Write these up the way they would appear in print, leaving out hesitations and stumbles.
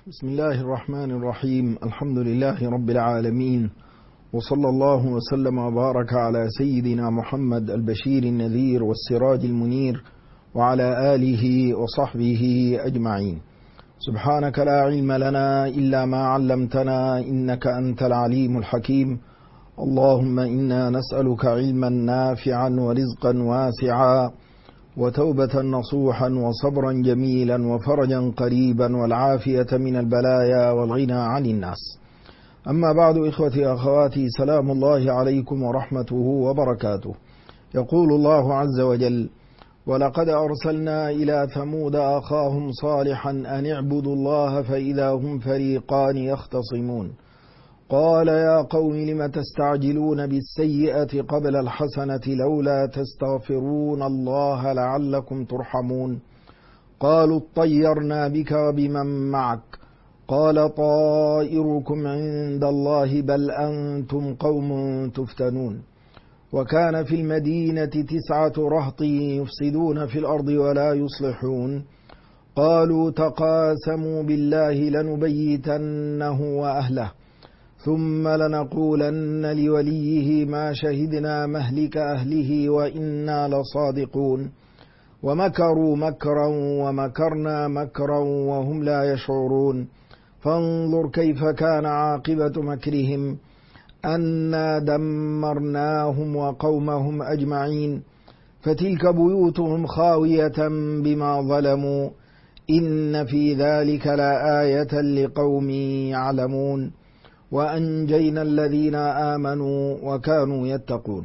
بسم الله الرحمن الرحيم. الحمد لله رب العالمين، وصلى الله وسلم وبارك على سيدنا محمد البشير النذير والسراج المنير وعلى آله وصحبه أجمعين. سبحانك لا علم لنا إلا ما علمتنا إنك أنت العليم الحكيم. اللهم إنا نسألك علما نافعا ورزقا واسعا وتوبة نصوحا وصبرا جميلا وفرجا قريبا والعافية من البلايا والغنى عن الناس. أما بعد، إخوتي أخواتي، سلام الله عليكم ورحمته وبركاته. يقول الله عز وجل: ولقد أرسلنا إلى ثمود أخاهم صالحا أن اعبدوا الله فإذا هم فريقان يختصمون قال يا قوم لم تستعجلون بالسيئة قبل الحسنة لولا تستغفرون الله لعلكم ترحمون قالوا اطيرنا بك وبمن معك قال طائركم عند الله بل أنتم قوم تفتنون وكان في المدينة 9 رهط يفسدون في الأرض ولا يصلحون قالوا تقاسموا بالله لنبيتنه وأهله ثم لنقولن لوليه ما شهدنا مهلك أهله وإنا لصادقون ومكروا مكرا ومكرنا مكرا وهم لا يشعرون فانظر كيف كان عاقبة مكرهم أنا دمرناهم وقومهم أجمعين فتلك بيوتهم خاوية بما ظلموا إن في ذلك لآية لقوم يعلمون وأنجينا الذين آمنوا وكانوا يتقون.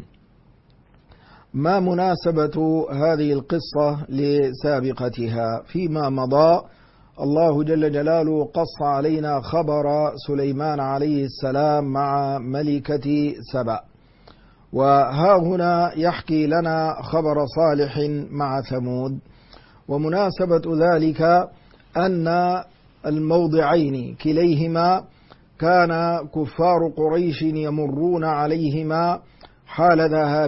ما مناسبة هذه القصة لسابقتها؟ فيما مضى الله جل جلاله قص علينا خبر سليمان عليه السلام مع ملكة سبأ، وها هنا يحكي لنا خبر صالح مع ثمود. ومناسبة ذلك أن الموضعين كليهما كان كفار قريش يمرون عليهما حال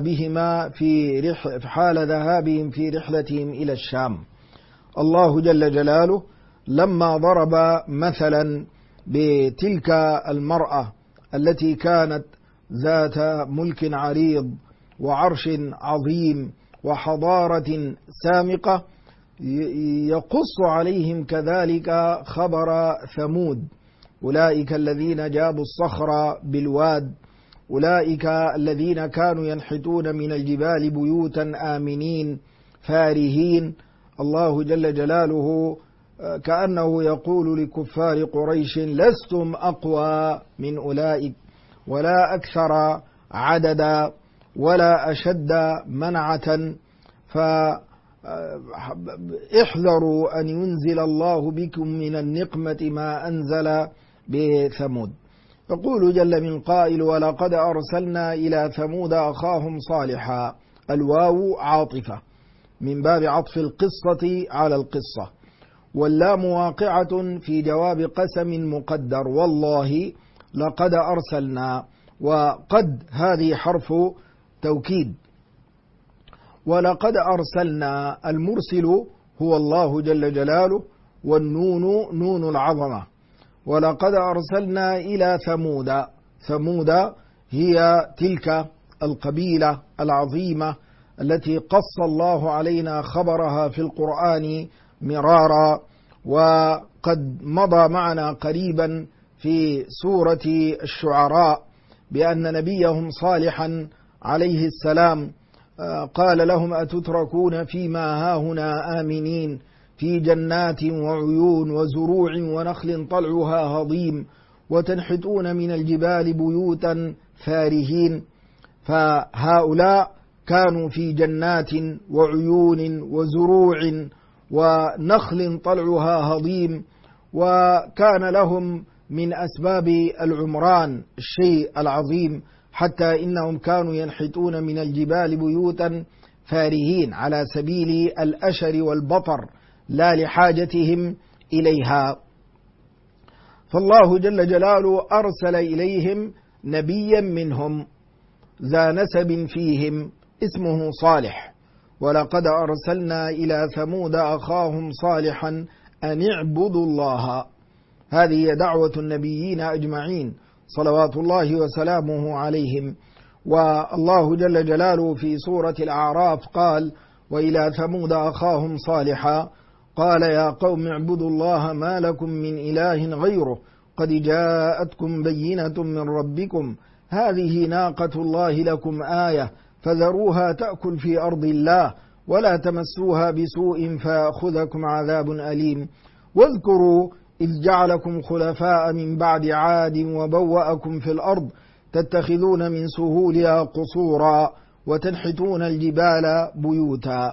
ذهابهم في رحلتهم إلى الشام. الله جل جلاله لما ضرب مثلا بتلك المرأة التي كانت ذات ملك عريض وعرش عظيم وحضارة سامقة، يقص عليهم كذلك خبر ثمود، أولئك الذين جابوا الصخر بالواد، أولئك الذين كانوا ينحتون من الجبال بيوتا آمنين فارهين. الله جل جلاله كأنه يقول لكفار قريش لستم أقوى من أولئك ولا أكثر عددا ولا أشد منعة، فاحذروا أن ينزل الله بكم من النقمة ما أنزل بثمود. يقول جل من قائل: ولقد أرسلنا إلى ثمود أخاهم صالحا. الواو عاطفة من باب عطف القصة على القصة، واللام واقعة في جواب قسم مقدر والله لقد أرسلنا، وقد هذه حرف توكيد. ولقد أرسلنا، المرسل هو الله جل جلاله، والنون نون العظمة. ولقد أرسلنا إلى ثمود. ثمود هي تلك القبيلة العظيمة التي قص الله علينا خبرها في القرآن مرارا، وقد مضى معنا قريبا في سورة الشعراء بأن نبيهم صالحا عليه السلام قال لهم أتتركون فيما هاهنا آمنين في جنات وعيون وزروع ونخل طلعها هضيم وتنحتون من الجبال بيوتا فارهين. فهؤلاء كانوا في جنات وعيون وزروع ونخل طلعها هضيم، وكان لهم من أسباب العمران الشيء العظيم، حتى إنهم كانوا ينحتون من الجبال بيوتا فارهين على سبيل الأشر والبطر لا لحاجتهم إليها. فالله جل جلاله أرسل إليهم نبيا منهم ذا نسب فيهم اسمه صالح. ولقد أرسلنا إلى ثمود أخاهم صالحا أن اعبدوا الله. هذه هي دعوة النبيين أجمعين صلوات الله وسلامه عليهم. والله جل جلاله في سورة الأعراف قال: وإلى ثمود أخاهم صالحا قال يا قوم اعبدوا الله ما لكم من إله غيره قد جاءتكم بينة من ربكم هذه ناقة الله لكم آية فذروها تأكل في أرض الله ولا تمسوها بسوء فيأخذكم عذاب أليم. واذكروا إذ جعلكم خلفاء من بعد عاد وبوأكم في الأرض تتخذون من سهولها قصورا وتنحتون الجبال بيوتا.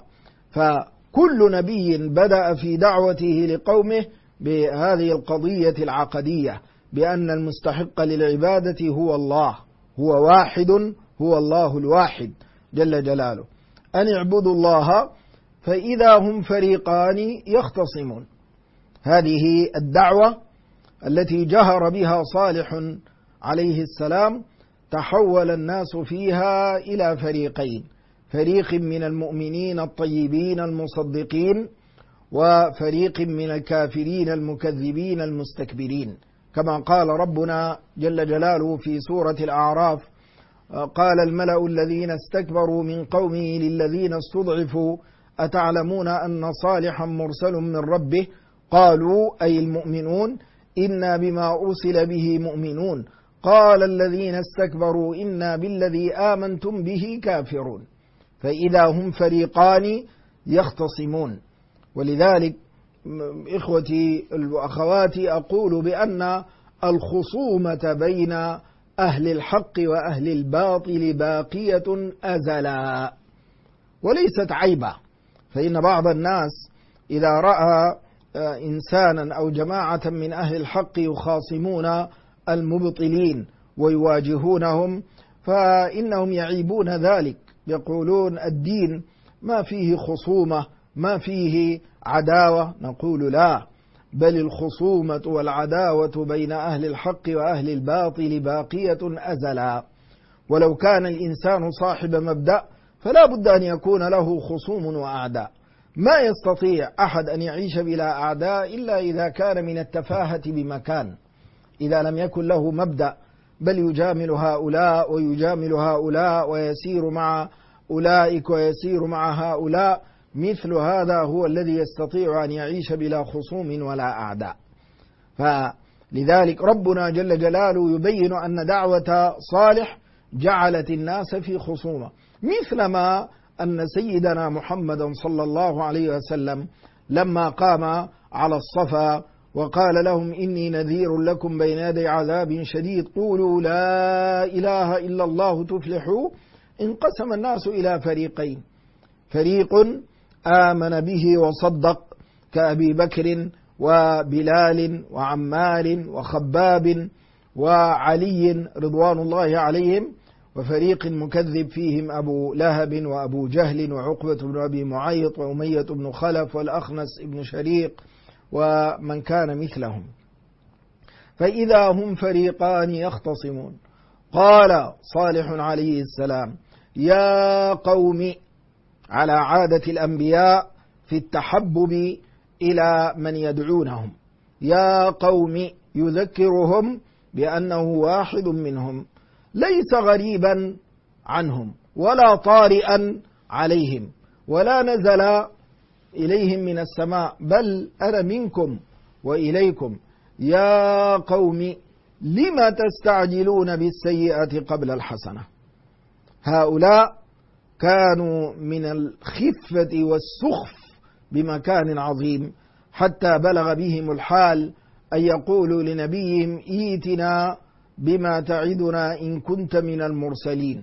فكل نبي بدأ في دعوته لقومه بهذه القضية العقدية بأن المستحق للعبادة هو الله، هو واحد، هو الله الواحد جل جلاله، أن اعبدوا الله. فإذا هم فريقان يختصمون. هذه الدعوة التي جهر بها صالح عليه السلام تحول الناس فيها إلى فريقين: فريق من المؤمنين الطيبين المصدقين، وفريق من الكافرين المكذبين المستكبرين، كما قال ربنا جل جلاله في سورة الأعراف: قال الملأ الذين استكبروا من قومه للذين استضعفوا أتعلمون أن صالحا مرسل من ربه قالوا أي المؤمنون إنا بما أرسل به مؤمنون قال الذين استكبروا إنا بالذي آمنتم به كافرون. فإذا هم فريقان يختصمون. ولذلك إخوتي وأخواتي أقول بأن الخصومة بين أهل الحق وأهل الباطل باقية أزلا وليست عيبة. فإن بعض الناس إذا رأى إنسانا أو جماعة من أهل الحق يخاصمون المبطلين ويواجهونهم فإنهم يعيبون ذلك، يقولون الدين ما فيه خصومة، ما فيه عداوة. نقول لا، بل الخصومة والعداوة بين أهل الحق وأهل الباطل باقية أزلا. ولو كان الإنسان صاحب مبدأ فلا بد أن يكون له خصوم وأعداء. ما يستطيع أحد أن يعيش بلا أعداء إلا إذا كان من التفاهة بمكان، إذا لم يكن له مبدأ بل يجامل هؤلاء ويجامل هؤلاء ويسير مع أولئك ويسير مع هؤلاء، مثل هذا هو الذي يستطيع أن يعيش بلا خصوم ولا أعداء. فلذلك ربنا جل جلاله يبين أن دعوة صالح جعلت الناس في خصومة، مثلما أن سيدنا محمدا صلى الله عليه وسلم لما قام على الصفا وقال لهم إني نذير لكم بين يدي عذاب شديد قولوا لا إله إلا الله تفلحوا، انقسم الناس إلى فريقين: فريق آمن به وصدق كأبي بكر وبلال وعمار وخباب وعلي رضوان الله عليهم، وفريق مكذب فيهم أبو لهب وأبو جهل وعقبة بن أبي معيط وأمية بن خلف والأخنس بن شريق ومن كان مثلهم. فإذا هم فريقان يختصمون. قال صالح عليه السلام: يا قوم، على عادة الأنبياء في التحبب إلى من يدعونهم، يا قوم يذكرهم بأنه واحد منهم، ليس غريبا عنهم ولا طارئا عليهم ولا نزل إليهم من السماء، بل أنا منكم وإليكم. يا قوم لم تستعجلون بالسيئة قبل الحسنة. هؤلاء كانوا من الخفة والسخف بمكان عظيم، حتى بلغ بهم الحال أن يقولوا لنبيهم ائتنا بما تعدنا إن كنت من المرسلين،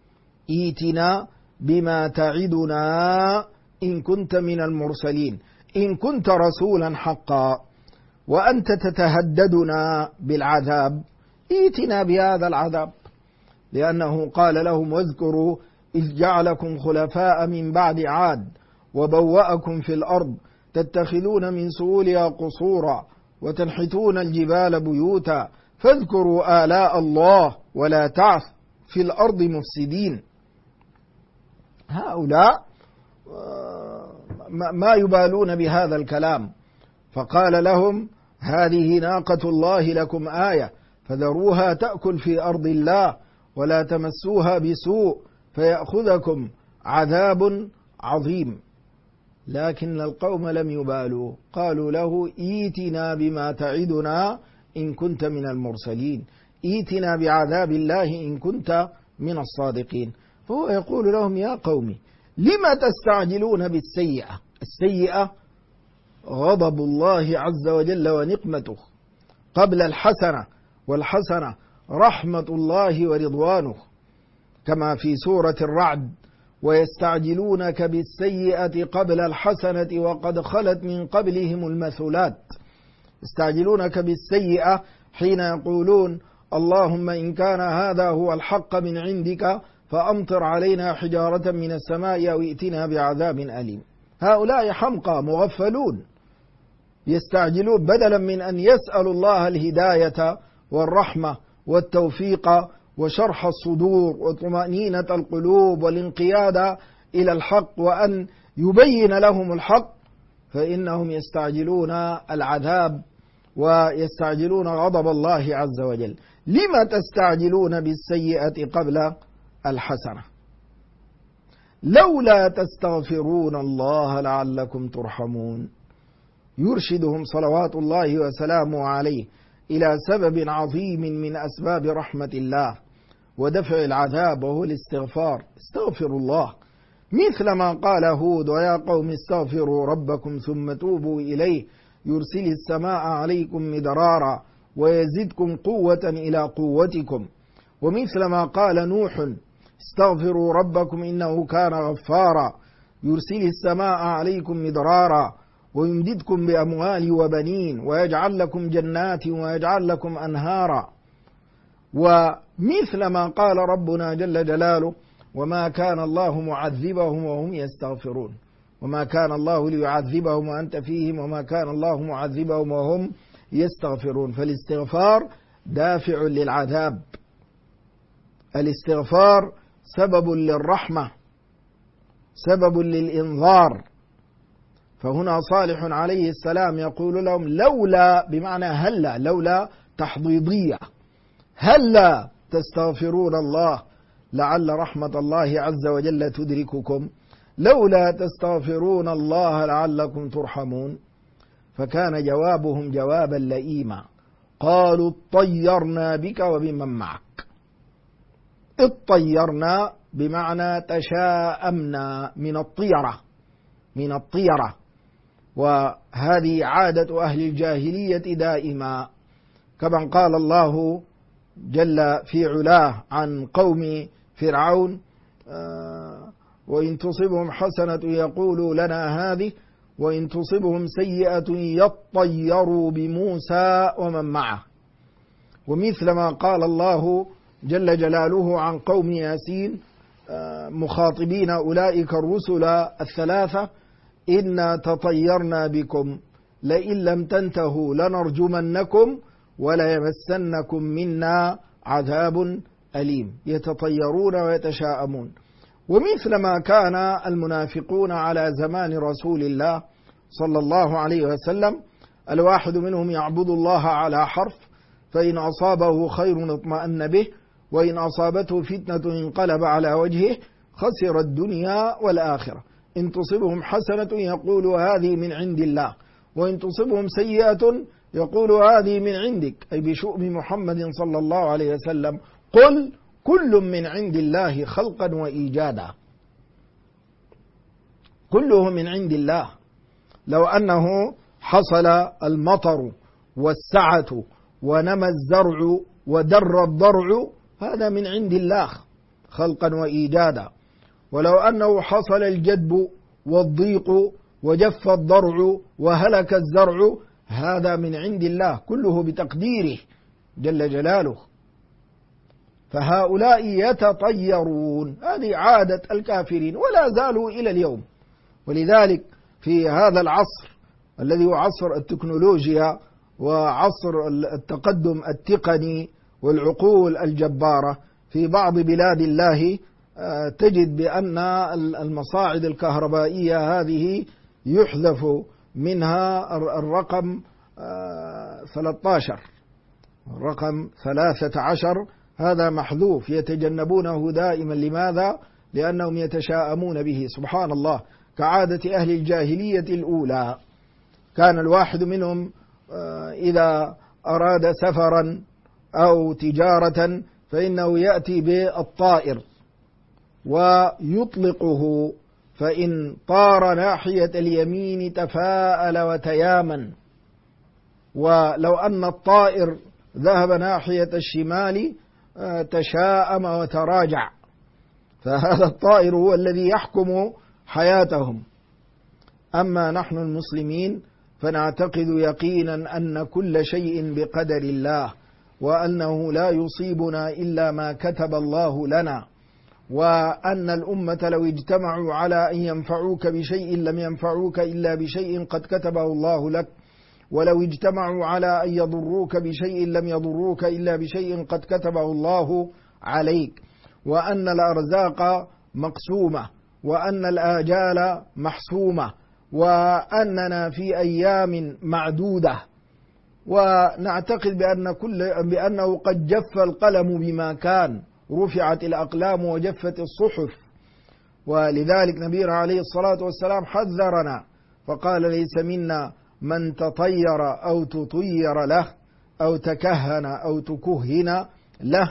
ائتنا بما تعدنا إن كنت من المرسلين، إن كنت رسولا حقا وأنت تتهددنا بالعذاب ائتنا بهذا العذاب. لأنه قال لهم: واذكروا إذ جعلكم خلفاء من بعد عاد وبوأكم في الأرض تتخذون من سهولها قصورا وتنحتون الجبال بيوتا فاذكروا آلاء الله ولا تعث في الأرض مفسدين. هؤلاء ما يبالون بهذا الكلام، فقال لهم: هذه ناقة الله لكم آية فذروها تأكل في أرض الله ولا تمسوها بسوء فيأخذكم عذاب عظيم. لكن القوم لم يبالوا، قالوا له ائتنا بما تعدنا إن كنت من المرسلين، ائتنا بعذاب الله إن كنت من الصادقين. فهو يقول لهم يا قوم لما تستعجلون بالسيئة؟ السيئة غضب الله عز وجل ونقمته قبل الحسنة، والحسنة رحمة الله ورضوانه، كما في سورة الرعد: ويستعجلونك بالسيئة قبل الحسنة وقد خلت من قبلهم المثلات. يستعجلونك بالسيئة حين يقولون اللهم إن كان هذا هو الحق من عندك فأمطر علينا حجارة من السماء أو ائتنا بعذاب أليم. هؤلاء حمقى مغفلون، يستعجلون بدلا من أن يسألوا الله الهداية والرحمة والتوفيق وشرح الصدور وطمأنينة القلوب والانقياد إلى الحق وأن يبين لهم الحق، فإنهم يستعجلون العذاب ويستعجلون غضب الله عز وجل. لما تستعجلون بالسيئة قبل الحسنة؟ لولا تستغفرون الله لعلكم ترحمون. يرشدهم صلوات الله وسلامه عليه إلى سبب عظيم من أسباب رحمة الله ودفع العذاب، وهو الاستغفار. استغفروا الله، مثل ما قال هود: ويا قوم استغفروا ربكم ثم توبوا إليه يرسل السماء عليكم مدرارا ويزدكم قوة إلى قوتكم. ومثل ما قال نوح: استغفروا ربكم إنه كان غفارا يرسل السماء عليكم مدرارا ويمددكم بأموال وبنين ويجعل لكم جنات ويجعل لكم أنهارا. ومثل ما قال ربنا جل جلاله: وما كان الله معذبهم وهم يستغفرون، وما كان الله ليعذبهم وأنت فيهم وما كان الله معذبهم وهم يستغفرون. فالاستغفار دافع للعذاب، الاستغفار سبب للرحمة، سبب للإنذار. فهنا صالح عليه السلام يقول لهم لولا، بمعنى هلا، لولا تحضيضية، هلا تستغفرون الله لعل رحمة الله عز وجل تدرككم، لولا تستغفرون الله لعلكم ترحمون. فكان جوابهم جوابا لئيما، قالوا اطيرنا بك وبمن معك. اطيرنا بمعنى تشاءمنا، من الطيرة، من الطيرة. وهذه عادة أهل الجاهلية دائما، كما قال الله جل في علاه عن قوم فرعون: وإن تصبهم حسنة يقولوا لنا هذه وإن تصبهم سيئة يطيروا بموسى ومن معه. ومثل ما قال الله جل جلاله عن قوم ياسين مخاطبين أولئك الرسل الثلاثة: إنا تطيرنا بكم لئن لم تنتهوا لنرجمنكم وليمسنكم منا عذاب أليم. يتطيرون ويتشاءمون. ومثل ما كان المنافقون على زمان رسول الله صلى الله عليه وسلم، الواحد منهم يعبد الله على حرف، فإن أصابه خير اطمأن به وإن أصابته فتنة انقلب على وجهه خسر الدنيا والآخرة. إن تصبهم حسنة يقول هذه من عند الله، وإن تصبهم سيئة يقول هذه من عندك، أي بشؤم محمد صلى الله عليه وسلم. قل كل من عند الله خلقا وإيجادا، كله من عند الله. لو أنه حصل المطر والسعة ونمى الزرع ودر الضرع هذا من عند الله خلقا وإيجادا. ولو أنه حصل الجدب والضيق وجف الضرع وهلك الزرع هذا من عند الله، كله بتقديره جل جلاله. فهؤلاء يتطيرون، هذه عادة الكافرين ولا زالوا إلى اليوم. ولذلك في هذا العصر الذي هو عصر التكنولوجيا وعصر التقدم التقني والعقول الجبارة، في بعض بلاد الله تجد بأن المصاعد الكهربائية هذه يحذف منها الرقم 13 رقم 13 هذا محذوف، يتجنبونه دائما. لماذا؟ لأنهم يتشاءمون به. سبحان الله، كعادة أهل الجاهلية الأولى، كان الواحد منهم إذا أراد سفرا أو تجارة فإنه يأتي بالطائر ويطلقه، فإن طار ناحية اليمين تفاءل وتيامن، ولو أن الطائر ذهب ناحية الشمال تشاءم وتراجع. فهذا الطائر هو الذي يحكم حياتهم. أما نحن المسلمين فنعتقد يقينا أن كل شيء بقدر الله، وأنه لا يصيبنا إلا ما كتب الله لنا، وأن الأمة لو اجتمعوا على أن ينفعوك بشيء لم ينفعوك إلا بشيء قد كتبه الله لك، ولو اجتمعوا على أن يضروك بشيء لم يضروك إلا بشيء قد كتبه الله عليك، وأن الأرزاق مقسومة، وأن الآجال محسومة، وأننا في أيام معدودة. ونعتقد بأنه قد جف القلم بما كان، رفعت الأقلام وجفت الصحف. ولذلك نبينا عليه الصلاة والسلام حذرنا فقال: ليس منا من تطير أو تطير له أو تكهن أو تكهن له.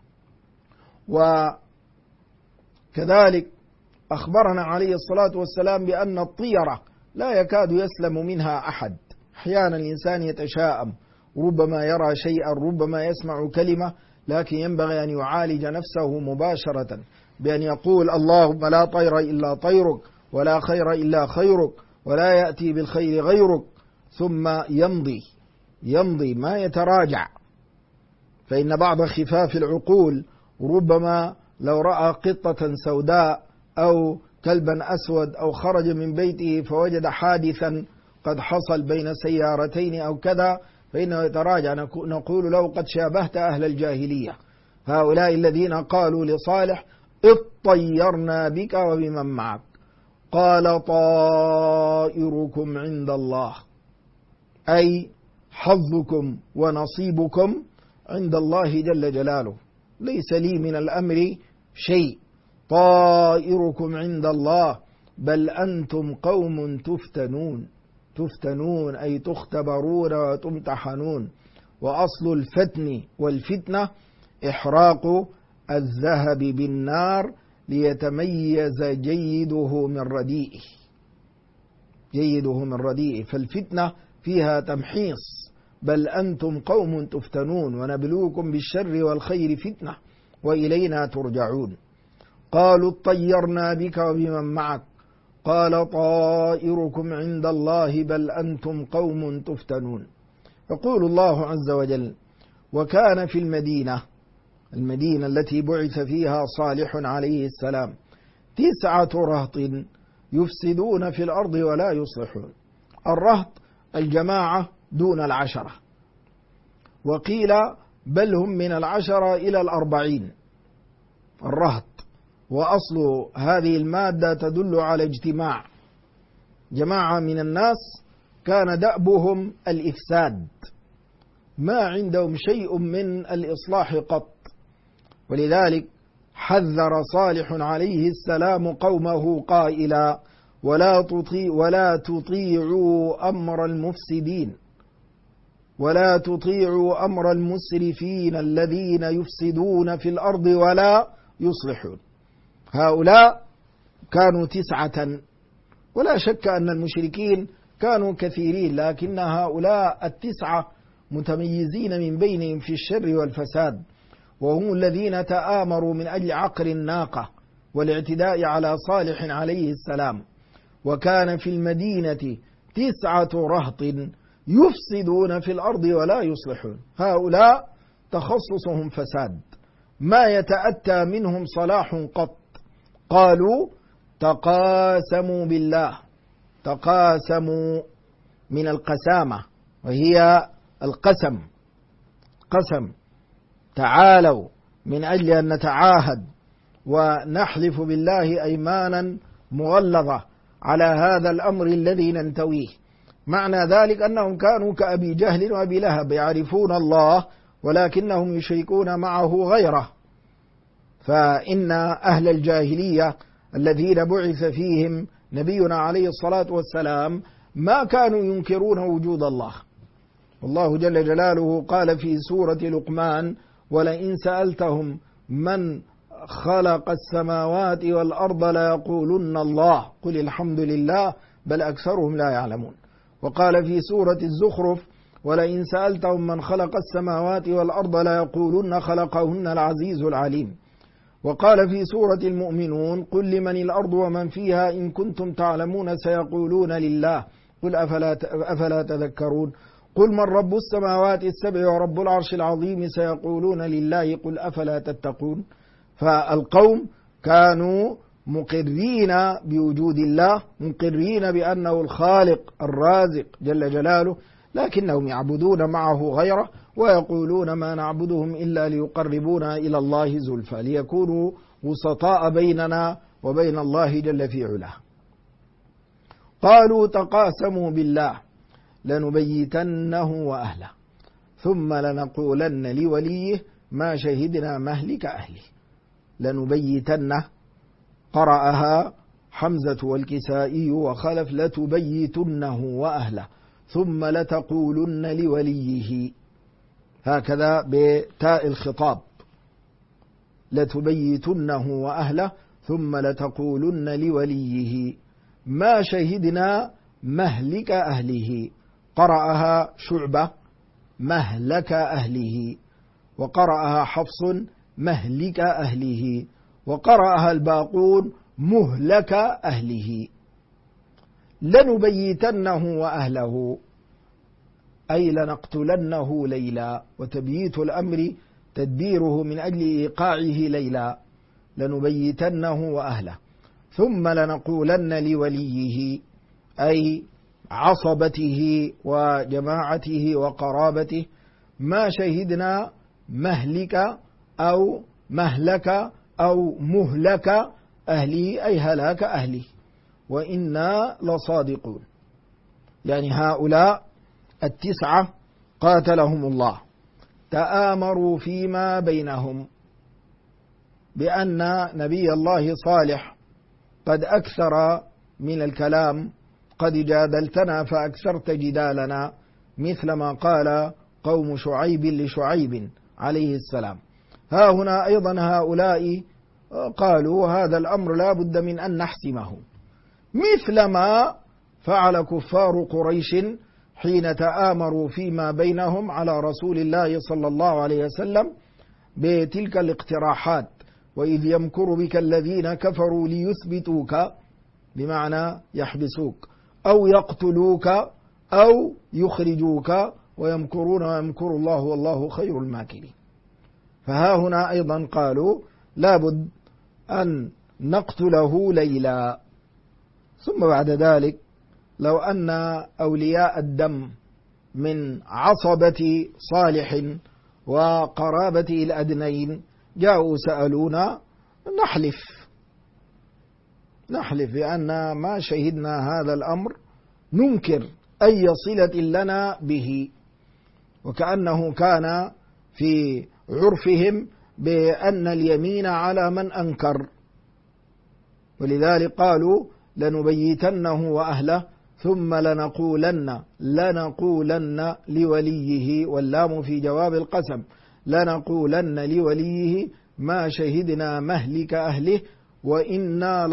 وكذلك أخبرنا عليه الصلاة والسلام بأن الطيرة لا يكاد يسلم منها أحد. أحيانا الإنسان يتشاءم، ربما يرى شيئا، ربما يسمع كلمة، لكن ينبغي أن يعالج نفسه مباشرة بأن يقول: اللهم لا طير إلا طيرك، ولا خير إلا خيرك، ولا يأتي بالخير غيرك، ثم يمضي ما يتراجع. فإن بعض خفاف العقول ربما لو رأى قطة سوداء أو كلبا أسود أو خرج من بيته فوجد حادثا قد حصل بين سيارتين أو كذا فإنه يتراجع. نقول له: قد شابهت أهل الجاهلية، هؤلاء الذين قالوا لصالح: اطيرنا بك وبمن معك. قال: طائركم عند الله، أي حظكم ونصيبكم عند الله جل جلاله، ليس لي من الأمر شيء. طائركم عند الله بل أنتم قوم تفتنون أي تختبرون وتمتحنون. وأصل الفتن والفتنة إحراق الذهب بالنار ليتميز جيده من رديئه. فالفتنة فيها تمحيص. بل أنتم قوم تفتنون ونبلوكم بالشر والخير فتنة وإلينا ترجعون. قالوا: اطيرنا بك وبمن معك. قال: طائركم عند الله بل أنتم قوم تفتنون. يقول الله عز وجل: وكان في المدينة التي بعث فيها صالح عليه السلام 9 رهط يفسدون في الأرض ولا يصلحون. الرهط الجماعة دون 10، وقيل بل هم من 10 إلى 40 الرهط. وأصل هذه المادة تدل على اجتماع جماعة من الناس كان دأبهم الإفساد، ما عندهم شيء من الإصلاح قط. ولذلك حذر صالح عليه السلام قومه قائلا: ولا تطيعوا أمر المفسدين، ولا تطيعوا أمر المسرفين الذين يفسدون في الأرض ولا يصلحون. هؤلاء كانوا 9، ولا شك أن المشركين كانوا كثيرين، لكن هؤلاء 9 متميزين من بينهم في الشر والفساد، وهم الذين تآمروا من أجل عقر الناقة والاعتداء على صالح عليه السلام. وكان في المدينة 9 رهط يفسدون في الأرض ولا يصلحون. هؤلاء تخصصهم فساد، ما يتأتى منهم صلاح قط. قالوا: تقاسموا بالله. تقاسموا من القسامة، وهي القسم. تعالوا من أجل أن نتعاهد ونحلف بالله أيمانا مغلظة على هذا الأمر الذي ننتويه. معنى ذلك أنهم كانوا كأبي جهل وأبي لهب يعرفون الله ولكنهم يشركون معه غيره. فإن أهل الجاهلية الذين بعث فيهم نبينا عليه الصلاة والسلام ما كانوا ينكرون وجود الله. والله جل جلاله قال في سورة لقمان: ولئن سألتهم من خلق السماوات والأرض ليقولن الله قل الحمد لله بل أكثرهم لا يعلمون. وقال في سورة الزخرف: ولئن سألتهم من خلق السماوات والأرض ليقولن خلقهن العزيز العليم. وقال في سورة المؤمنون: قل لمن الأرض ومن فيها إن كنتم تعلمون سيقولون لله قل أفلا تذكرون. قل من رب السماوات السبع ورب العرش العظيم سيقولون لله قل أفلا تتقون. فالقوم كانوا مقرين بوجود الله، مقرين بأنه الخالق الرازق جل جلاله، لكنهم يعبدون معه غيره ويقولون ما نعبدهم إلا ليقربونا إلى الله زلفى ليكونوا وسطاء بيننا وبين الله جل في علاه. قالوا تقاسموا بالله لنبيتنه وأهله ثم لنقولن لوليه ما شهدنا مهلك أهله. لنبيتنه قرأها حمزة والكسائي وخلف: لتبيتنه وأهله ثم لتقولن لوليه، هكذا بتاء الخطاب: لتبيتنه وأهله ثم لتقولن لوليه ما شهدنا مهلك أهله. قرأها شعبة: مهلك أهله، وقرأها حفص: مهلك أهله، وقرأها الباقون: مهلك أهله. لنبيتنه وأهله أي لنقتلنه ليلا، وتبييت الأمر تدبيره من أجل إيقاعه ليلا. لنبيتنه وأهله ثم لنقولن لوليه أي عصبته وجماعته وقرابته: ما شهدنا مهلك أو مهلك أو مهلك أهله أي هلاك أهله وإنا لصادقون. يعني هؤلاء التسعة قاتلهم الله تآمروا فيما بينهم بأن نبي الله صالح قد أكثر من الكلام، قد جادلتنا فأكثرت جدالنا، مثل ما قال قوم شعيب لشعيب عليه السلام. ها هنا أيضا هؤلاء قالوا هذا الأمر لا بد من أن نحسمه، مثل ما فعل كفار قريش حين تآمروا فيما بينهم على رسول الله صلى الله عليه وسلم بتلك الاقتراحات: وإذ يمكر بك الذين كفروا ليثبتوك، بمعنى يحبسوك أو يقتلوك أو يخرجوك، ويمكرون ويمكر الله والله خير الماكرين. فها هنا أيضا قالوا لابد أن نقتله ليلا. ثم بعد ذلك لو أن أولياء الدم من عصبة صالح وقرابته الأدنين جاءوا سألونا نحلف بأن ما شهدنا هذا الأمر، ننكر أي صلة لنا به، وكأنه كان في عرفهم بأن اليمين على من أنكر. ولذلك قالوا لنبيتنه وأهله ثم لنقولن لوليه، واللام في جواب القسم، لنقولن لوليه ما شهدنا مهلك أهله وإنا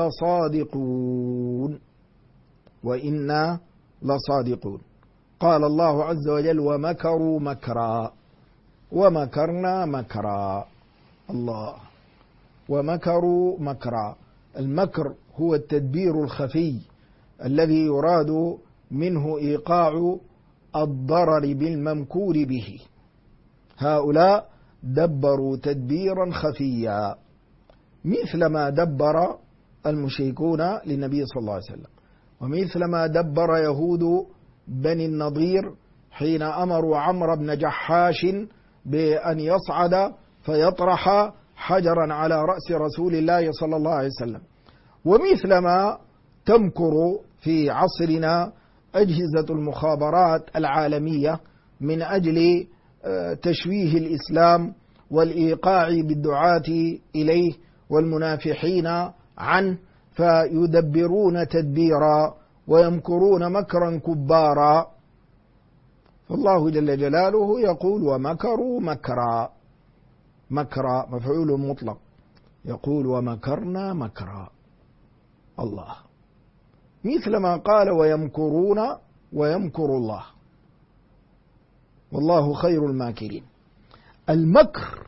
لصادقون. قال الله عز وجل: ومكروا مكرا ومكرنا مكرا. الله، ومكروا مكرا. المكر هو التدبير الخفي الذي يراد منه إيقاع الضرر بالممكور به. هؤلاء دبروا تدبيرا خفيا مثل ما دبر المشركون للنبي صلى الله عليه وسلم، ومثل ما دبر يهود بني النضير حين أمروا عمرو بن جحاش بأن يصعد فيطرح حجرا على رأس رسول الله صلى الله عليه وسلم، ومثل ما تمكر في عصرنا أجهزة المخابرات العالمية من أجل تشويه الإسلام والإيقاع بالدعاة إليه والمنافحين عنه، فيدبرون تدبيرا ويمكرون مكرا كبارا. فالله جل جلاله يقول ومكروا مكرا، مكرا مفعول مطلق، يقول ومكرنا مكرا، الله، مثل ما قال ويمكرون ويمكر الله، والله خير الماكرين. المكر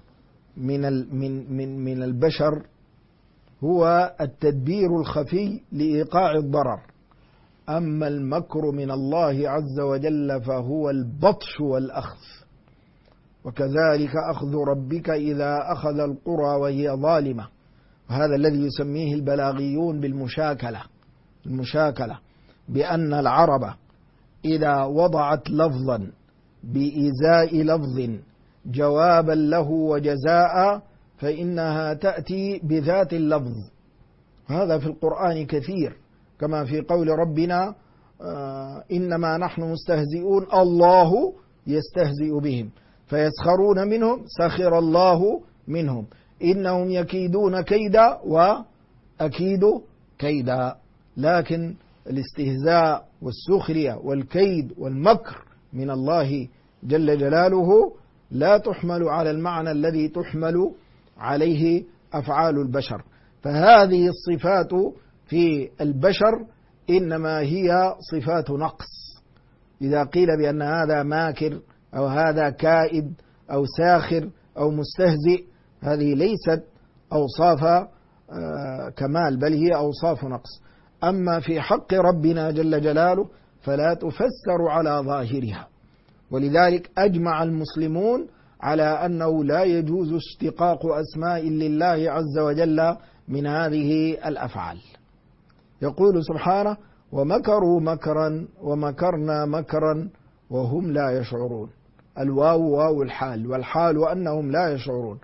من البشر هو التدبير الخفي لإيقاع الضرر، أما المكر من الله عز وجل فهو البطش والأخذ. وكذلك أخذ ربك إذا أخذ القرى وهي ظالمة، وهذا الذي يسميه البلاغيون المشاكلة، بأن العرب إذا وضعت لفظا بإزاء لفظ جوابا له وجزاء فإنها تأتي بذات اللفظ. هذا في القرآن كثير، كما في قول ربنا إنما نحن مستهزئون الله يستهزئ بهم فيسخرون منهم سخر الله منهم إنهم يكيدون كيدا وأكيد كيدا. لكن الاستهزاء والسخرية والكيد والمكر من الله جل جلاله لا تحمل على المعنى الذي تحمل عليه أفعال البشر. فهذه الصفات في البشر إنما هي صفات نقص. إذا قيل بأن هذا ماكر أو هذا كائد أو ساخر أو مستهزئ، هذه ليست أوصاف كمال، بل هي أوصاف نقص. أما في حق ربنا جل جلاله فلا تفسر على ظاهرها. ولذلك أجمع المسلمون على أنه لا يجوز اشتقاق أسماء لله عز وجل من هذه الأفعال. يقول سبحانه ومكروا مكرا ومكرنا مكرا وهم لا يشعرون. الواو واو الحال، والحال أنهم لا يشعرون.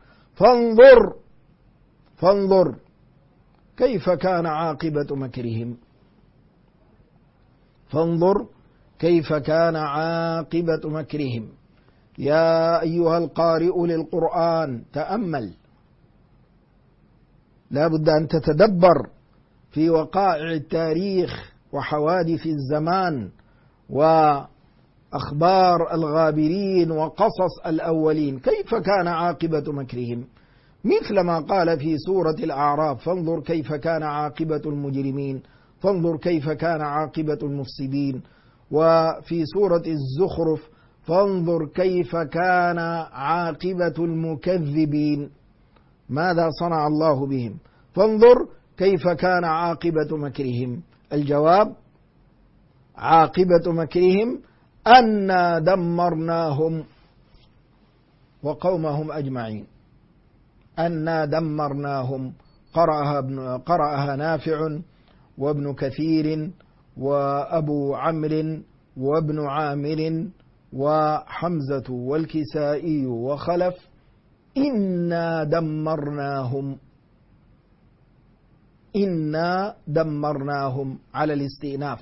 فانظر كيف كان عاقبة مكرهم. فانظر كيف كان عاقبة مكرهم. يا أيها القارئ للقرآن تأمل، لا بد أن تتدبر في وقائع التاريخ وحوادث الزمان وأخبار الغابرين وقصص الأولين. كيف كان عاقبة مكرهم؟ مثل ما قال في سورة الأعراف فانظر كيف كان عاقبة المجرمين، فانظر كيف كان عاقبة المفسدين. وفي سورة الزخرف فانظر كيف كان عاقبة المكذبين، ماذا صنع الله بهم. فانظر كيف كان عاقبة مكرهم. الجواب عاقبة مكرهم أنا دمرناهم وقومهم أجمعين. أنا دمرناهم قرأها نافع وابن كثير وأبو عمرو وابن عامر وحمزة والكسائي وخلف إنا دمرناهم على الاستئناف.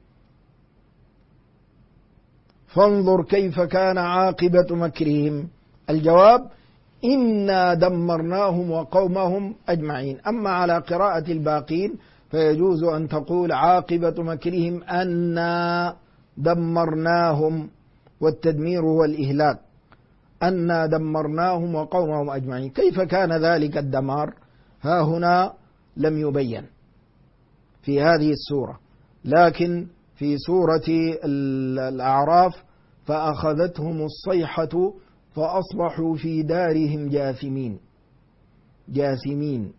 فانظر كيف كان عاقبة مكرهم. الجواب إنا دمرناهم وقومهم أجمعين. أما على قراءة الباقين فيجوز أن تقول عاقبة مكرهم أنا دمرناهم، والتدمير هو الإهلاك. أنا دمرناهم وقومهم أجمعين. كيف كان ذلك الدمار؟ ها هنا لم يبين في هذه السورة، لكن في سورة الأعراف فأخذتهم الصيحة فأصبحوا في دارهم جاثمين.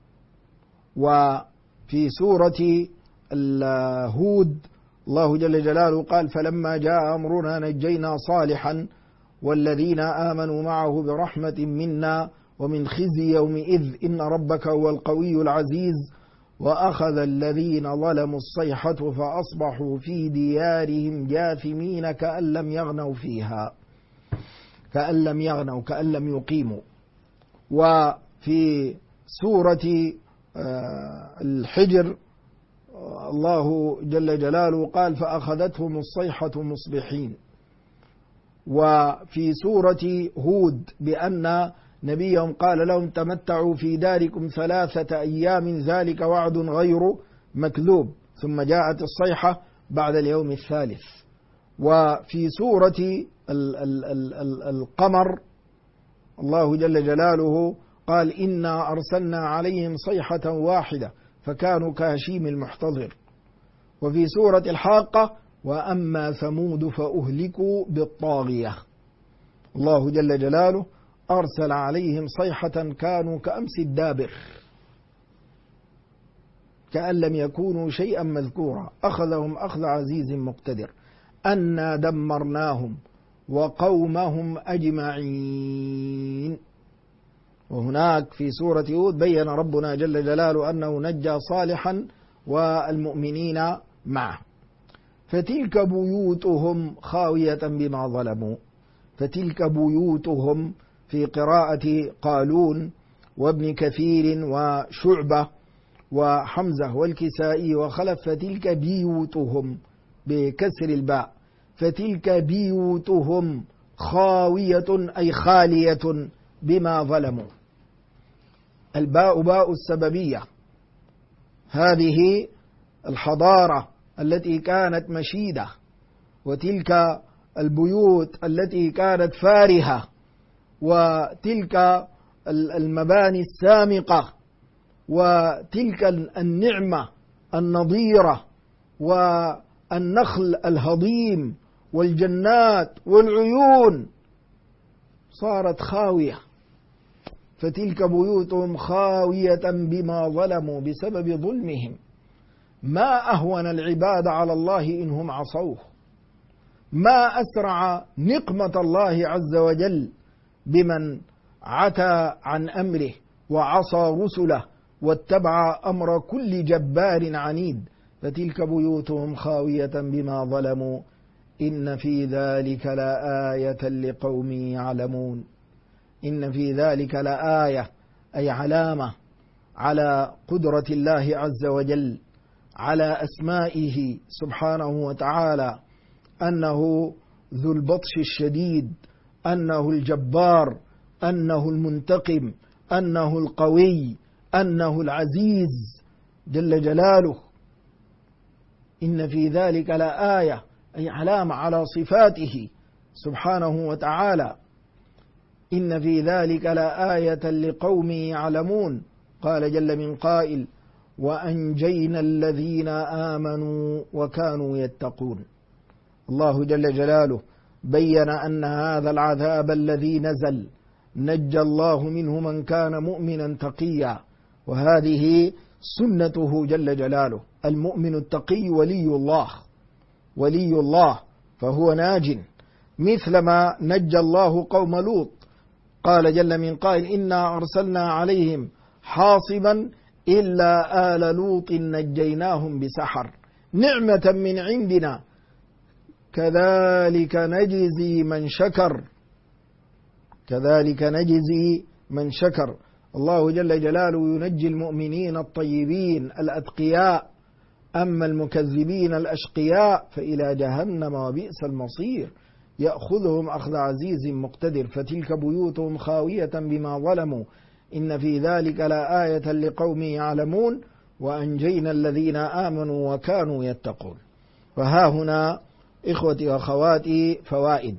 وفي سورة هود الله جل جلاله قال فلما جاء أمرنا نجينا صالحا والذين آمنوا معه برحمة منا ومن خزي يومئذ إن ربك هو القوي العزيز وأخذ الذين ظلموا الصيحة فأصبحوا في ديارهم جاثمين كأن لم يغنوا فيها، كأن لم يقيموا. وفي سورة الحجر الله جل جلاله قال فأخذتهم الصيحة مصبحين. وفي سورة هود بأن نبيهم قال لهم تمتعوا في داركم 3 أيام ذلك وعد غير مكذوب، ثم جاءت الصيحة بعد اليوم الثالث. وفي سورة القمر الله جل جلاله قال إنا أرسلنا عليهم صيحة واحدة فكانوا كهشيم المحتضر. وفي سورة الحاقة وأما ثمود فأهلكوا بالطاغية، الله جل جلاله أرسل عليهم صيحة كانوا كأمس الدابر كأن لم يكونوا شيئا مذكورا، أخذهم أخذ عزيز مقتدر، أنا دمرناهم وقومهم أجمعين. وهناك في سورة هود بين ربنا جل جلاله أنه نجى صالحا والمؤمنين معه. فتلك بيوتهم خاوية بما ظلموا، فتلك بيوتهم في قراءة قالون وابن كثير وشعبة وحمزة والكسائي وخلف فتلك بيوتهم بكسر الباء، فتلك بيوتهم خاوية أي خالية بما ظلموا. الباء باء السببية، هذه الحضارة التي كانت مشيدة، وتلك البيوت التي كانت فارهة، وتلك المباني السامقة، وتلك النعمة النضيرة، والنخل الهضيم، والجنات والعيون صارت خاوية. فتلك بيوتهم خاوية بما ظلموا بسبب ظلمهم. ما أهون العباد على الله إنهم عصوه، ما أسرع نقمة الله عز وجل بمن عتى عن أمره وعصى رسله واتبع أمر كل جبار عنيد. فتلك بيوتهم خاوية بما ظلموا إن في ذلك لآية لقوم يعلمون. إن في ذلك لآية أي علامة على قدرة الله عز وجل، على أسمائه سبحانه وتعالى، أنه ذو البطش الشديد، أنه الجبار، أنه المنتقم، أنه القوي، أنه العزيز جل جلاله. إن في ذلك لآية أي علامة على صفاته سبحانه وتعالى. إن في ذلك لآية لقوم يعلمون. قال جل من قائل وأنجينا الذين آمنوا وكانوا يتقون. الله جل جلاله بين أن هذا العذاب الذي نزل نجى الله منه من كان مؤمنا تقيا، وهذه سنته جل جلاله. المؤمن التقي ولي الله، ولي الله فهو ناج، مثلما نجى الله قوم لوط. قال جل من قائل إنا أرسلنا عليهم حاصبا إلا آل لوط نجيناهم بسحر نعمة من عندنا كذلك نجزي من شكر، كذلك نجزي من شكر. الله جل جلاله ينجي المؤمنين الطيبين الأتقياء، أما المكذبين الأشقياء فإلى جهنم وبئس المصير، يأخذهم أخذ عزيز مقتدر. فتلك بيوتهم خاوية بما ظلموا إن في ذلك لآية لقوم يعلمون وأنجينا الذين آمنوا وكانوا يتقون. وها هنا إخوتي وأخواتي فوائد.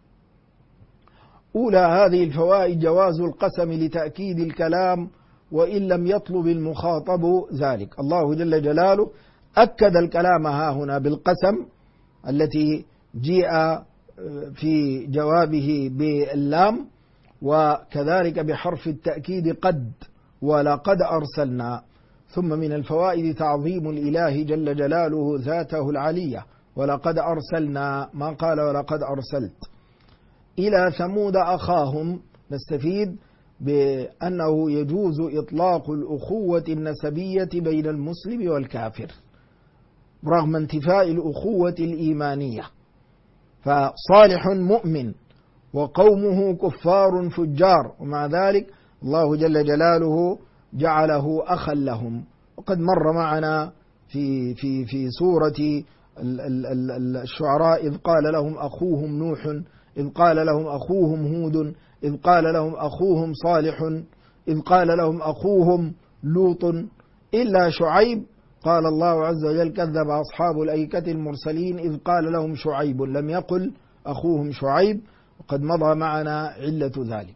أولى هذه الفوائد جواز القسم لتأكيد الكلام وإن لم يطلب المخاطب ذلك. الله جل جلاله أكد الكلام ها هنا بالقسم التي جيء في جوابه باللام، وكذلك بحرف التأكيد قد ولقد أرسلنا. ثم من الفوائد تعظيم الإله جل جلاله ذاته العلية، ولقد أرسلنا ما قال ولقد أرسلت. إلى ثمود أخاهم نستفيد بأنه يجوز إطلاق الأخوة النسبية بين المسلم والكافر رغم انتفاء الأخوة الإيمانية. فصالح مؤمن وقومه كفار فجار، ومع ذلك الله جل جلاله جعله أخا لهم. وقد مر معنا في سورة الشعراء، إذ قال لهم أخوهم نوح، إذ قال لهم أخوهم هود، إذ قال لهم أخوهم صالح، إذ قال لهم أخوهم لوط، إلا شعيب قال الله عز وجل كذب أصحاب الأيكة المرسلين إذ قال لهم شعيب، لم يقل أخوهم شعيب، وقد مضى معنا علة ذلك.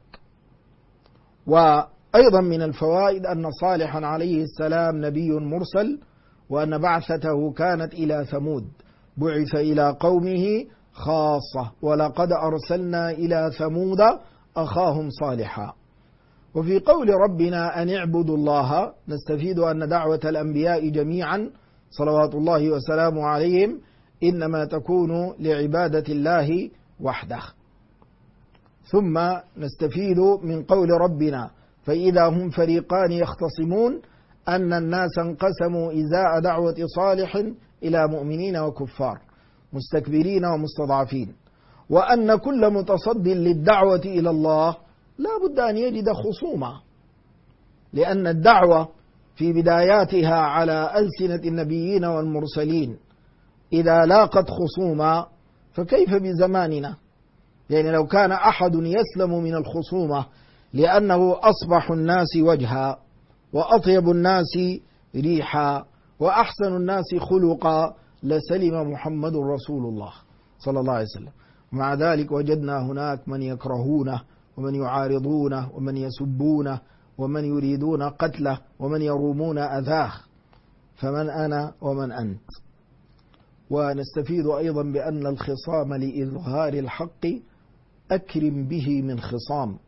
وأيضا من الفوائد أن صالحا عليه السلام نبي مرسل، وأن بعثته كانت إلى ثمود، بعث إلى قومه خاصة، ولقد أرسلنا إلى ثمود أخاهم صالحا. وفي قول ربنا أن اعبدوا الله نستفيد أن دعوة الأنبياء جميعا صلوات الله وسلامه عليهم إنما تكون لعبادة الله وحده. ثم نستفيد من قول ربنا فإذا هم فريقان يختصمون أن الناس انقسموا إزاء دعوة صالح إلى مؤمنين وكفار، مستكبرين ومستضعفين، وأن كل متصد للدعوة إلى الله لا بد أن يجد خصومة، لأن الدعوة في بداياتها على ألسنة النبيين والمرسلين إذا لاقت خصومة فكيف بزماننا؟ يعني لو كان أحد يسلم من الخصومة لأنه أصبح الناس وجها وأطيب الناس ريحا وأحسن الناس خلقا لسلم محمد رسول الله صلى الله عليه وسلم. مع ذلك وجدنا هناك من يكرهونه ومن يعارضونه ومن يسبونه ومن يريدون قتله ومن يرومون أذاه، فمن أنا ومن أنت؟ ونستفيد أيضا بأن الخصام لإظهار الحق أكرم به من خصام،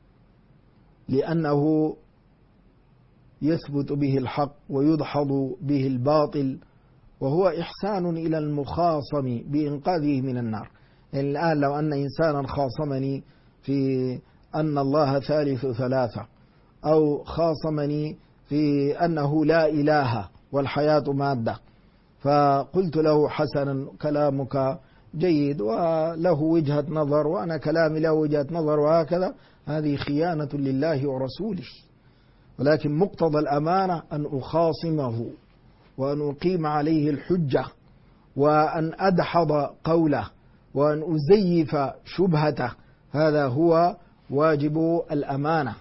لأنه يثبت به الحق ويدحض به الباطل، وهو إحسان إلى المخاصم بإنقاذه من النار. يعني الآن لو أن إنسانا خاصمني في أن الله ثالث ثلاثة، أو خاصمني في أنه لا إله والحياة مادة، فقلت له حسنا كلامك جيد وله وجهة نظر وأنا كلامي له وجهة نظر وهكذا، هذه خيانة لله ورسوله. ولكن مقتضى الأمانة أن أخاصمه وأن أقيم عليه الحجة وأن أدحض قوله وأن أزيف شبهته، هذا هو واجب الأمانة.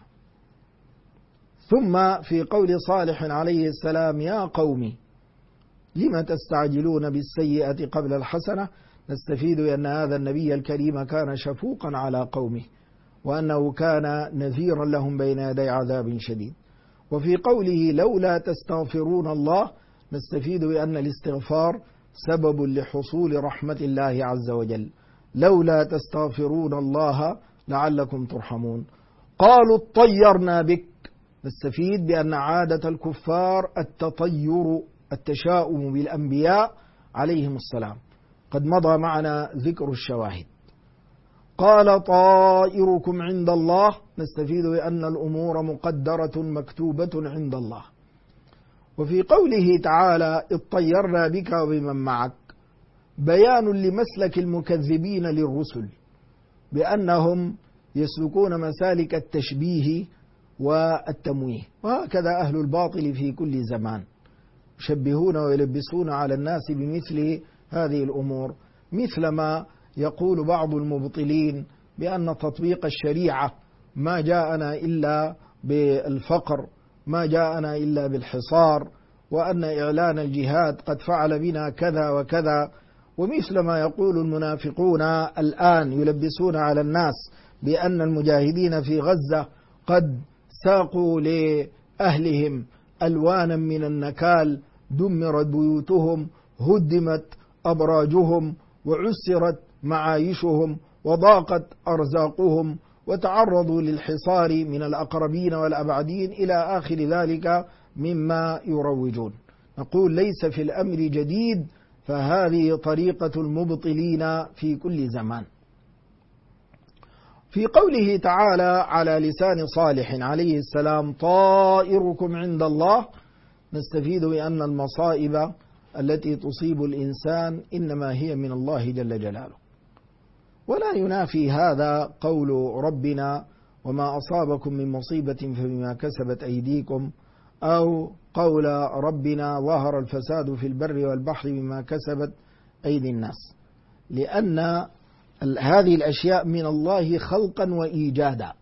ثم في قول صالح عليه السلام يا قوم لم تستعجلون بالسيئة قبل الحسنة، نستفيد أن هذا النبي الكريم كان شفوقا على قومه، وأنه كان نذيرا لهم بين يدي عذاب شديد. وفي قوله لولا تستغفرون الله نستفيد بأن الاستغفار سبب لحصول رحمة الله عز وجل، لولا تستغفرون الله لعلكم ترحمون. قالوا اطيرنا بك، نستفيد بأن عادة الكفار التطير التشاؤم بالأنبياء عليهم السلام، قد مضى معنا ذكر الشواهد. قال طائركم عند الله، نستفيد بأن الأمور مقدرة مكتوبة عند الله. وفي قوله تعالى اطيرنا بك وبمن معك بيان لمسلك المكذبين للرسل بأنهم يسلكون مسالك التشبيه والتمويه، وهكذا أهل الباطل في كل زمان يشبهون ويلبسون على الناس بمثل هذه الأمور، مثل ما يقول بعض المبطلين بأن تطبيق الشريعة ما جاءنا إلا بالفقر، ما جاءنا إلا بالحصار، وأن إعلان الجهاد قد فعل بنا كذا وكذا، ومثل ما يقول المنافقون الآن يلبسون على الناس بأن المجاهدين في غزة قد ساقوا لأهلهم ألوانا من النكال، دمرت بيوتهم، هدمت أبراجهم، وعسرت معايشهم، وضاقت أرزاقهم، وتعرضوا للحصار من الأقربين والأبعدين إلى آخر ذلك مما يروجون. نقول ليس في الأمر جديد، فهذه طريقة المبطلين في كل زمان. في قوله تعالى على لسان صالح عليه السلام طائركم عند الله، نستفيد بأن المصائب التي تصيب الإنسان إنما هي من الله جل جلاله، ولا ينافي هذا قول ربنا وما أصابكم من مصيبة فبما كسبت أيديكم أو قول ربنا ظهر الفساد في البر والبحر بما كسبت أيدي الناس، لأن هذه الأشياء من الله خلقا وإيجادا،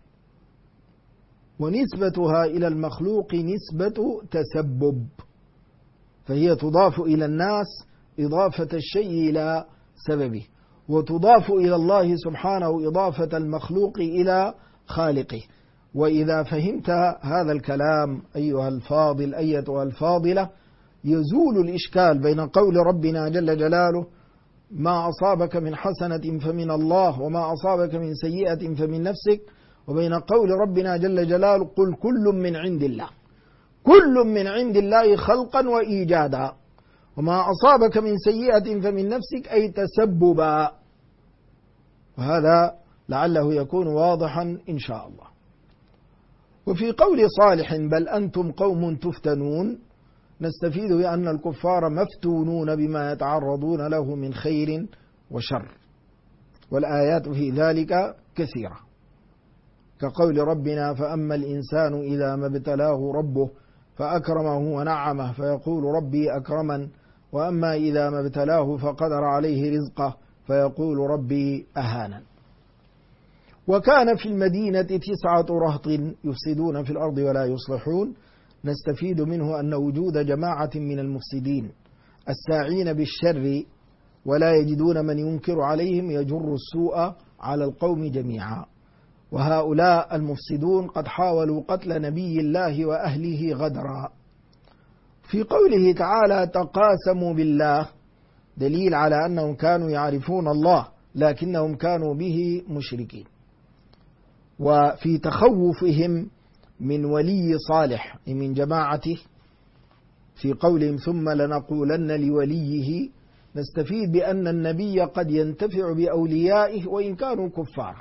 ونسبتها إلى المخلوق نسبة تسبب، فهي تضاف إلى الناس إضافة الشيء إلى سببه، وتضاف إلى الله سبحانه إضافة المخلوق إلى خالقه. وإذا فهمت هذا الكلام أيها الفاضل أيتها الفاضلة، يزول الإشكال بين قول ربنا جل جلاله ما أصابك من حسنة فمن الله وما أصابك من سيئة فمن نفسك، وبين قول ربنا جل جلاله قل كل من عند الله، كل من عند الله خلقا وإيجادا، وما أصابك من سيئة فمن نفسك أي تسببا. وهذا لعله يكون واضحا إن شاء الله. وفي قول صالح بل أنتم قوم تفتنون، نستفيد بأن الكفار مفتونون بما يتعرضون له من خير وشر، والآيات في ذلك كثيرة، كقول ربنا فأما الإنسان إذا ما ابتلاه ربه فأكرمه ونعمه فيقول ربي أكرمن، وأما إذا ما ابتلاه فقدر عليه رزقه فيقول ربي أهانن. وكان في المدينة 9 رهط يفسدون في الأرض ولا يصلحون، نستفيد منه أن وجود جماعة من المفسدين الساعين بالشر ولا يجدون من ينكر عليهم يجر السوء على القوم جميعا، وهؤلاء المفسدون قد حاولوا قتل نبي الله وأهله غدرا. في قوله تعالى تقاسموا بالله دليل على أنهم كانوا يعرفون الله لكنهم كانوا به مشركين. وفي تخوفهم من ولي صالح من جماعته في قولهم ثم لنقولن لوليه، نستفيد بأن النبي قد ينتفع بأوليائه وإن كانوا كفارا.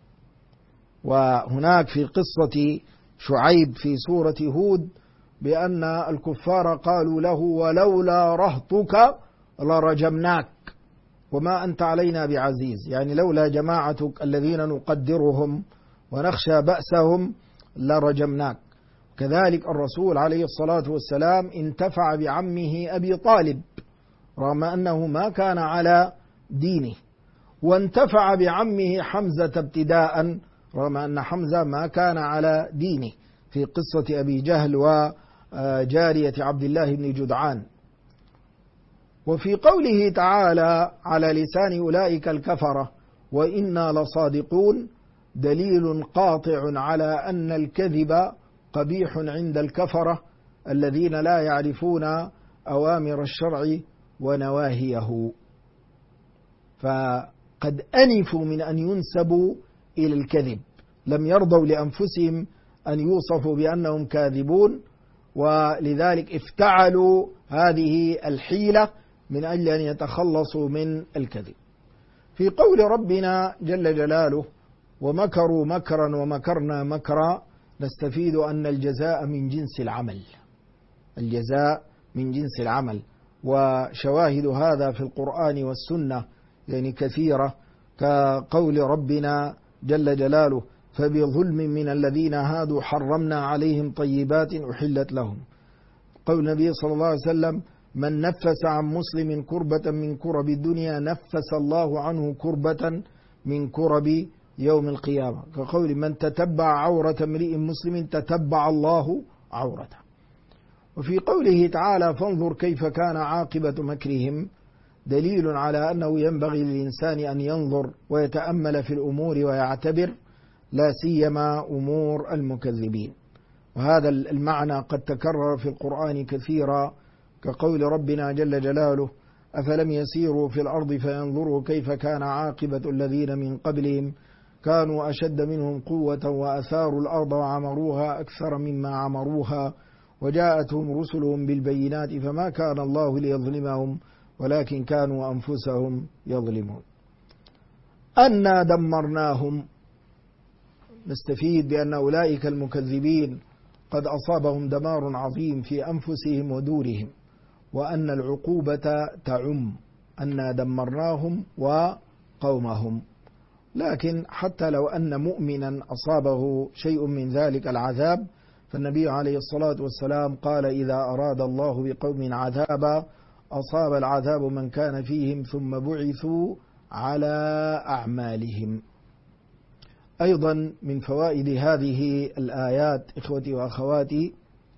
وهناك في قصة شعيب في سورة هود بأن الكفار قالوا له ولولا رهطك لرجمناك وما أنت علينا بعزيز، يعني لولا جماعتك الذين نقدرهم ونخشى بأسهم لرجمناك. كذلك الرسول عليه الصلاة والسلام انتفع بعمه أبي طالب رغم أنه ما كان على دينه، وانتفع بعمه حمزة ابتداء رغم أن حمزة ما كان على دينه في قصة أبي جهل وجارية عبد الله بن جدعان. وفي قوله تعالى على لسان أولئك الكفرة وإنا لصادقون دليل قاطع على أن الكذب قبيح عند الكفرة الذين لا يعرفون أوامر الشرع ونواهيه، فقد أنفوا من أن ينسبوا إلى الكذب، لم يرضوا لأنفسهم أن يوصفوا بأنهم كاذبون، ولذلك افتعلوا هذه الحيلة من أجل أن يتخلصوا من الكذب. في قول ربنا جل جلاله ومكروا مكرا ومكرنا مكرا، نستفيد أن الجزاء من جنس العمل، الجزاء من جنس العمل. وشواهد هذا في القرآن والسنة يعني كثيرة، كقول ربنا جل جلاله فبظلم من الذين هادوا حرمنا عليهم طيبات أحلت لهم. قول النبي صلى الله عليه وسلم من نفس عن مسلم كربة من كرب الدنيا نفس الله عنه كربة من كرب يوم القيامة، كقول من تتبع عورة امرئ مسلم تتبع الله عورته. وفي قوله تعالى فانظر كيف كان عاقبة مكرهم دليل على أنه ينبغي للإنسان أن ينظر ويتأمل في الأمور ويعتبر، لا سيما أمور المكذبين. وهذا المعنى قد تكرر في القرآن كثيرا، كقول ربنا جل جلاله أفلم يسيروا في الأرض فينظروا كيف كان عاقبة الذين من قبلهم كانوا أشد منهم قوة وأثاروا الأرض وعمروها أكثر مما عمروها وجاءتهم رسلهم بالبينات فما كان الله ليظلمهم ولكن كانوا أنفسهم يظلمون. أنا دمرناهم، نستفيد بأن أولئك المكذبين قد أصابهم دمار عظيم في أنفسهم ودورهم، وأن العقوبة تعم أنا دمرناهم وقومهم. لكن حتى لو أن مؤمنا أصابه شيء من ذلك العذاب فالنبي عليه الصلاة والسلام قال إذا أراد الله بقوم عذابا أصاب العذاب من كان فيهم ثم بعثوا على أعمالهم. أيضا من فوائد هذه الآيات إخوتي وأخواتي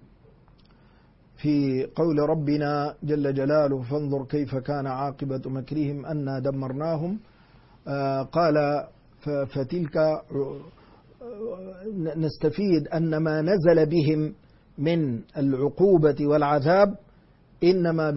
في قول ربنا جل جلاله فانظر كيف كان عاقبة مكرهم أنا دمرناهم، قال فتلك نستفيد أن ما نزل بهم من العقوبة والعذاب إنما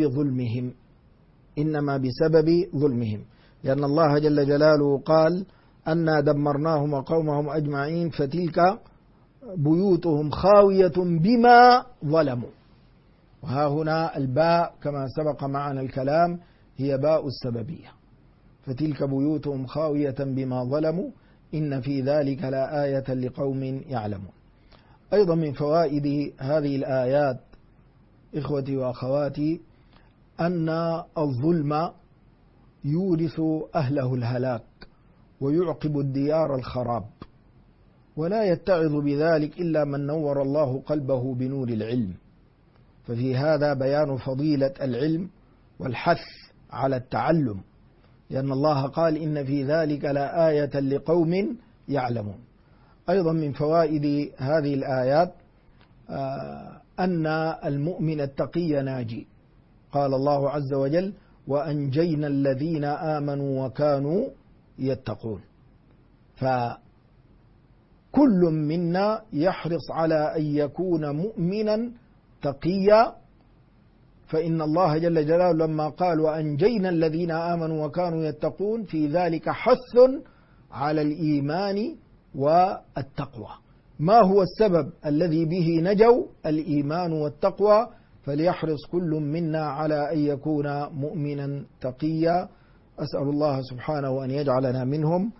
بسبب ظلمهم، لأن الله جل جلاله قال أنا دمرناهم وقومهم أجمعين فتلك بيوتهم خاوية بما ظلموا. وها هنا الباء كما سبق معنا الكلام هي باء السببية، فتلك بيوتهم خاوية بما ظلموا إن في ذلك لآية لقوم يعلمون. أيضا من فوائد هذه الآيات إخوتي وأخواتي أن الظلم يورث أهله الهلاك ويعقب الديار الخراب، ولا يتعظ بذلك إلا من نور الله قلبه بنور العلم. ففي هذا بيان فضيلة العلم والحث على التعلم، لأن الله قال إن في ذلك لآية لقوم يعلمون. أيضا من فوائد هذه الآيات أن المؤمن التقي ناجي، قال الله عز وجل وأنجينا الذين آمنوا وكانوا يتقون. فكل منا يحرص على أن يكون مؤمنا تقيا، فإن الله جل جلاله لما قال وأنجينا الذين آمنوا وكانوا يتقون في ذلك حث على الإيمان والتقوى. ما هو السبب الذي به نجوا؟ الإيمان والتقوى، فليحرص كل منا على أن يكون مؤمنا تقيا. أسأل الله سبحانه أن يجعلنا منهم،